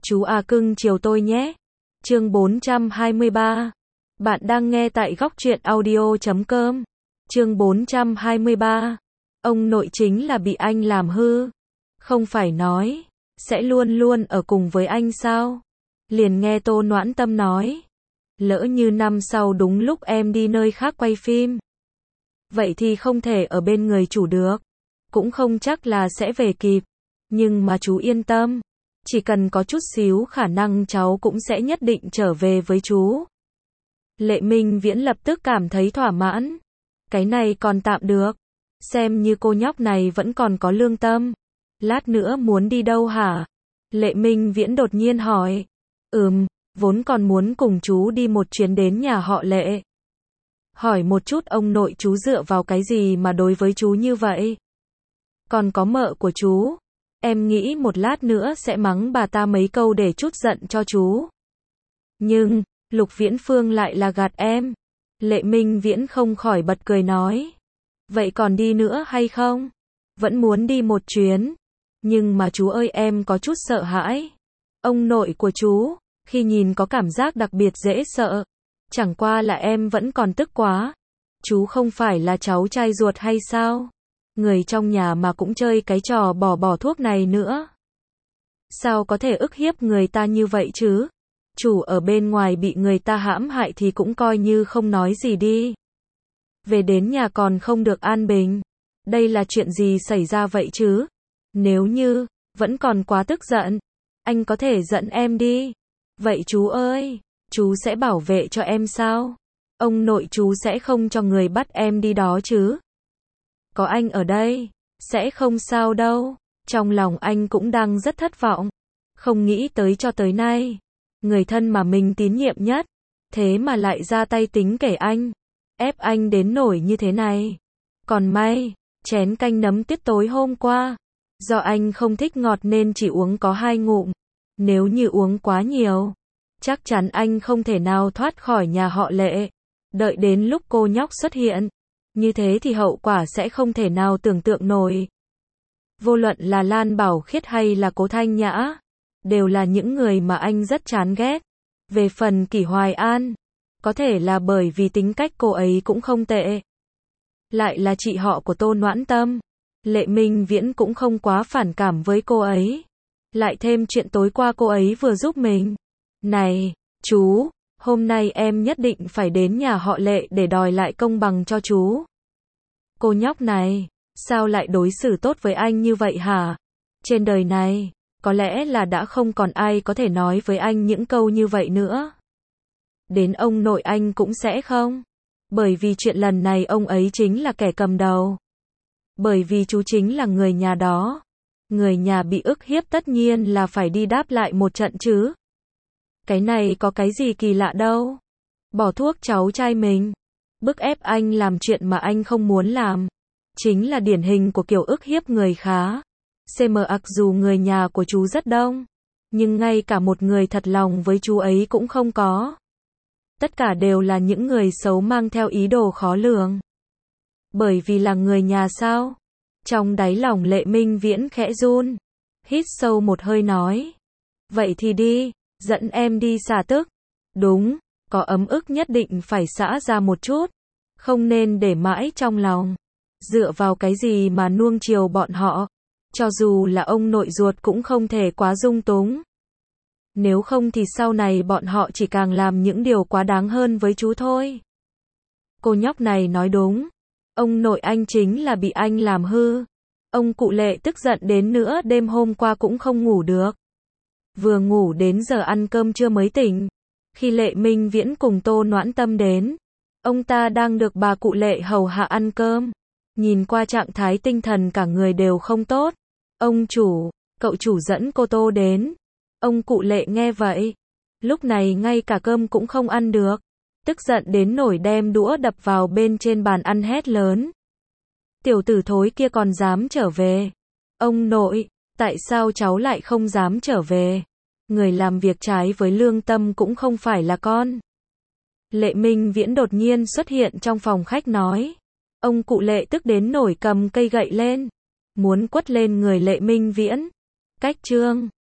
Chú à cưng chiều tôi nhé. Chương 423. Bạn đang nghe tại góc truyện audio.com. Chương 423. Ông nội chính là bị anh làm hư. Không phải nói sẽ luôn luôn ở cùng với anh sao? Liền nghe Tô Noãn Tâm nói, lỡ như năm sau đúng lúc em đi nơi khác quay phim, vậy thì không thể ở bên người chủ được, cũng không chắc là sẽ về kịp. Nhưng mà chú yên tâm, chỉ cần có chút xíu khả năng cháu cũng sẽ nhất định trở về với chú. Lệ Minh Viễn lập tức cảm thấy thỏa mãn. Cái này còn tạm được, xem như cô nhóc này vẫn còn có lương tâm. Lát nữa muốn đi đâu hả? Lệ Minh Viễn đột nhiên hỏi. Vốn còn muốn cùng chú đi một chuyến đến nhà họ Lệ. Hỏi một chút ông nội chú dựa vào cái gì mà đối với chú như vậy? Còn có mợ của chú, em nghĩ một lát nữa sẽ mắng bà ta mấy câu để trút giận cho chú. Nhưng, Lục Viễn Phương lại là gạt em. Lệ Minh Viễn không khỏi bật cười nói. Vậy còn đi nữa hay không? Vẫn muốn đi một chuyến. Nhưng mà chú ơi, em có chút sợ hãi. Ông nội của chú, khi nhìn có cảm giác đặc biệt dễ sợ. Chẳng qua là em vẫn còn tức quá. Chú không phải là cháu trai ruột hay sao? Người trong nhà mà cũng chơi cái trò bỏ thuốc này nữa. Sao có thể ức hiếp người ta như vậy chứ? Chủ ở bên ngoài bị người ta hãm hại thì cũng coi như không nói gì đi. Về đến nhà còn không được an bình. Đây là chuyện gì xảy ra vậy chứ? Nếu như vẫn còn quá tức giận, anh có thể giận em đi. Vậy chú ơi, chú sẽ bảo vệ cho em sao? Ông nội chú sẽ không cho người bắt em đi đó chứ? Có anh ở đây, sẽ không sao đâu. Trong lòng anh cũng đang rất thất vọng. Không nghĩ tới cho tới nay, người thân mà mình tín nhiệm nhất, thế mà lại ra tay tính kể anh, ép anh đến nổi như thế này. Còn may, chén canh nấm tiết tối hôm qua, do anh không thích ngọt nên chỉ uống có 2 ngụm. Nếu như uống quá nhiều, chắc chắn anh không thể nào thoát khỏi nhà họ Lệ. Đợi đến lúc cô nhóc xuất hiện, như thế thì hậu quả sẽ không thể nào tưởng tượng nổi. Vô luận là Lan Bảo Khiết hay là Cố Thanh Nhã, đều là những người mà anh rất chán ghét. Về phần Kỷ Hoài An, có thể là bởi vì tính cách cô ấy cũng không tệ. Lại là chị họ của Tô Noãn Tâm, Lệ Minh Viễn cũng không quá phản cảm với cô ấy. Lại thêm chuyện tối qua cô ấy vừa giúp mình. Này, chú, hôm nay em nhất định phải đến nhà họ Lệ để đòi lại công bằng cho chú. Cô nhóc này, sao lại đối xử tốt với anh như vậy hả? Trên đời này, có lẽ là đã không còn ai có thể nói với anh những câu như vậy nữa. Đến ông nội anh cũng sẽ không. Bởi vì chuyện lần này ông ấy chính là kẻ cầm đầu. Bởi vì chú chính là người nhà đó. Người nhà bị ức hiếp tất nhiên là phải đi đáp lại một trận chứ. Cái này có cái gì kỳ lạ đâu. Bỏ thuốc cháu trai mình, bức ép anh làm chuyện mà anh không muốn làm, chính là điển hình của kiểu ức hiếp người khá. Mặc dù người nhà của chú rất đông, nhưng ngay cả một người thật lòng với chú ấy cũng không có. Tất cả đều là những người xấu mang theo ý đồ khó lường. Bởi vì là người nhà sao? Trong đáy lòng Lệ Minh Viễn khẽ run, hít sâu một hơi nói. Vậy thì đi, dẫn em đi xả tức. Đúng, có ấm ức nhất định phải xả ra một chút. Không nên để mãi trong lòng. Dựa vào cái gì mà nuông chiều bọn họ? Cho dù là ông nội ruột cũng không thể quá dung túng. Nếu không thì sau này bọn họ chỉ càng làm những điều quá đáng hơn với chú thôi. Cô nhóc này nói đúng. Ông nội anh chính là bị anh làm hư. Ông cụ Lệ tức giận đến nữa đêm hôm qua cũng không ngủ được. Vừa ngủ đến giờ ăn cơm trưa mới tỉnh. Khi Lệ Minh Viễn cùng Tô Noãn Tâm đến, ông ta đang được bà cụ Lệ hầu hạ ăn cơm. Nhìn qua trạng thái tinh thần cả người đều không tốt. Ông chủ, cậu chủ dẫn cô Tô đến. Ông cụ Lệ nghe vậy, lúc này ngay cả cơm cũng không ăn được. Tức giận đến nổi đem đũa đập vào bên trên bàn ăn hét lớn. Tiểu tử thối kia còn dám trở về. Ông nội, tại sao cháu lại không dám trở về? Người làm việc trái với lương tâm cũng không phải là con. Lệ Minh Viễn đột nhiên xuất hiện trong phòng khách nói. Ông cụ Lệ tức đến nổi cầm cây gậy lên, muốn quất lên người Lệ Minh Viễn. Cách chương